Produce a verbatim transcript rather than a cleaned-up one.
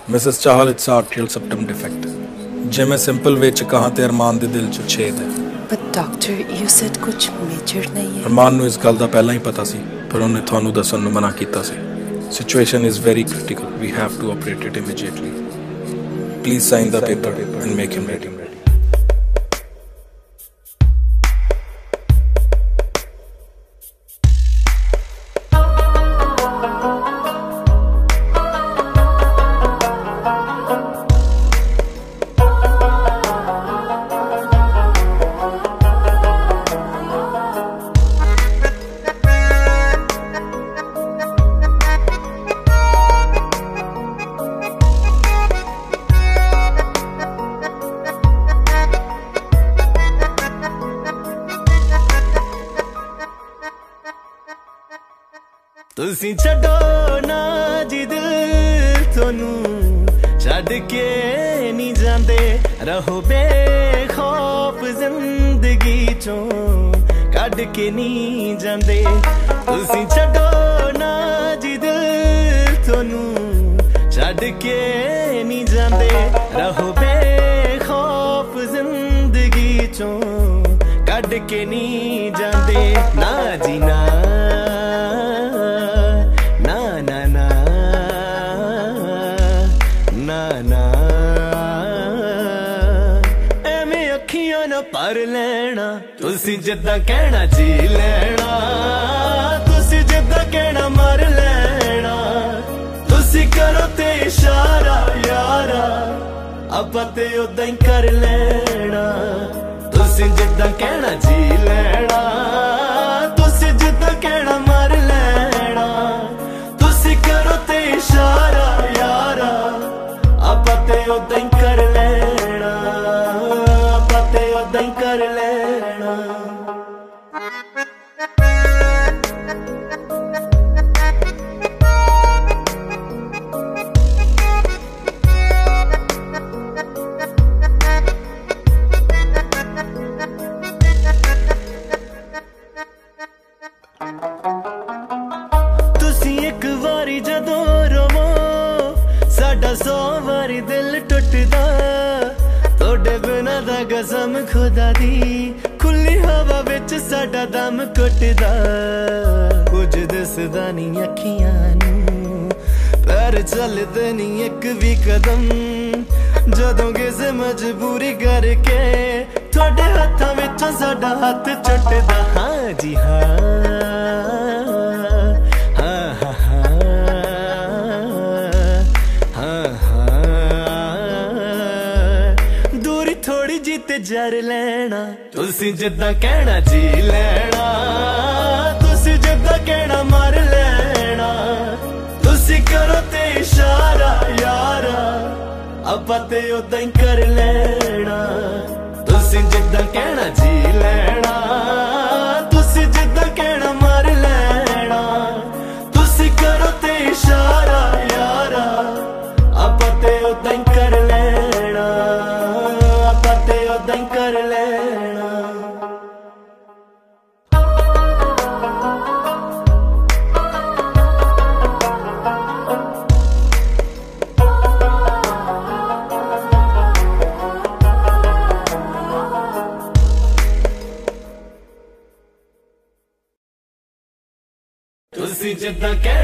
Mrs Chahal it's atrial septum defect. जे मैं simple वे च कहां ते अरमान दे दिल च छेद है। But doctor, you said कुछ मेजर नहीं है। अरमान नू इस गल दा पहला ही पता सी, पर उन्हें थानू दसन नू मना कीता सी। Situation is very critical. We have to operate it immediately. Please sign the paper and make him ready. तुसी छड़ो ना जी दिल थोनू छड़ के नहीं जांदे रहो बेखौफ जिंदगी चों कड़ के नहीं जांदे तुसी छड़ो ना जी दिल थोनू छड़ के नहीं जांदे रहो बेखौफ जिंदगी चों कड़ के नहीं जांदे ना जी ना पर लेना तुसी जिद्दां कहना जी लेना तुसी जिद्दां कहना मर लेना तुसी करो ते इशारा यारा आपां ते उदां ही कर लेना तुसी जिद्दां कहना जी लेना तुसी जिद्दां कहना मर लेना तुसी करो ते इशारा यारा आपां ते उदां ही कर लेना नहीं कर लेना तुसी एक वारी जदों रोवो साडा सौ वारी दिल टुटदा तोड़े बिना दा कसम खुदा दी खुली हवा विच साडा दम घुटदा कुछ दसदा नहीं अखियां नू पैर चलदे नहीं एक भी कदम जदों किसे मजबूरी करके थोड़े हत्थां विचों साडा हत्थ छुटदा हाँ जी हाँ थोड़ी जी ते जर लेना तुसी जिद्दां कहना जी लेना तुसी जिद्दां कहना मर लेना तुसी करो ते इशारा यारा आपां ते उदां ही कर लेना तुसी जिद्दां कहना जी लेना तुसी जिद्दां कहना मर लेना तुसी करो ते इशारा यारा आपां ते उदां ही कर लेना नहीं कर लेना तुसी जिद्दां